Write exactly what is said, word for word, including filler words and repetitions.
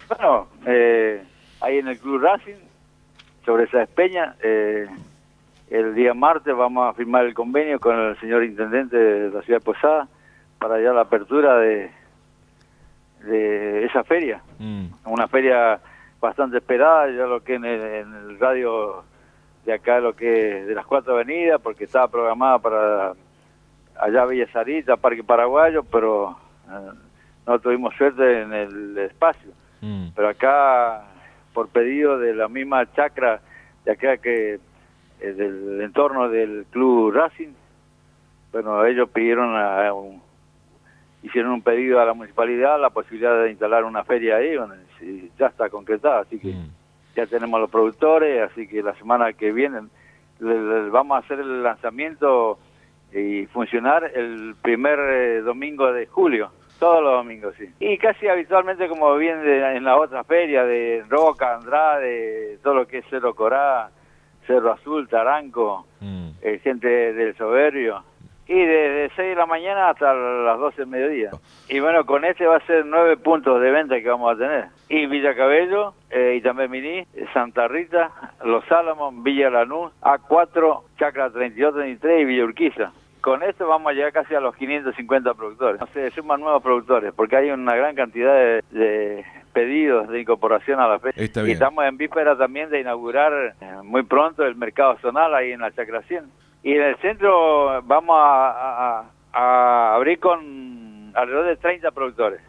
Bueno, eh, ahí en el Club Racing, sobre esa Peña, eh, el día martes vamos a firmar el convenio con el señor intendente de la ciudad de Posada para ya la apertura de, de esa feria. Mm. Una feria bastante esperada, ya lo que en el, en el radio de acá, lo que de las cuatro avenidas, porque estaba programada para allá Villa Sarita, Parque Paraguayo, pero eh, no tuvimos suerte en el espacio. Mm. Pero acá, por pedido de la misma chacra de acá, que eh, del entorno del Club Racing, bueno, ellos pidieron a, a un, hicieron un pedido a la municipalidad, la posibilidad de instalar una feria ahí, bueno, y ya está concretada, así que mm. ya tenemos los productores, así que la semana que viene le, le vamos a hacer el lanzamiento y funcionar el primer eh, domingo de julio. Todos los domingos, sí. Y casi habitualmente, como viene de, en la otra feria, de Roca, Andrade, todo lo que es Cerro Corá, Cerro Azul, Taranco, mm. eh, gente del Soberbio. Y desde seis de la mañana hasta las doce del mediodía. Y bueno, con este va a ser nueve puntos de venta que vamos a tener. Y Villa Cabello, eh, Itambé Miní, Santa Rita, Los Álamos, Villa Lanús, A cuatro, Chacra treinta y dos, treinta y tres y Villa Urquiza. Con esto vamos a llegar casi a los quinientos cincuenta productores. Se suman nuevos productores, porque hay una gran cantidad de, de pedidos de incorporación a la feria. Está bien. Y estamos en víspera también de inaugurar eh, muy pronto el mercado zonal ahí en la Chacra cien. Y en el centro vamos a, a, a abrir con alrededor de treinta productores.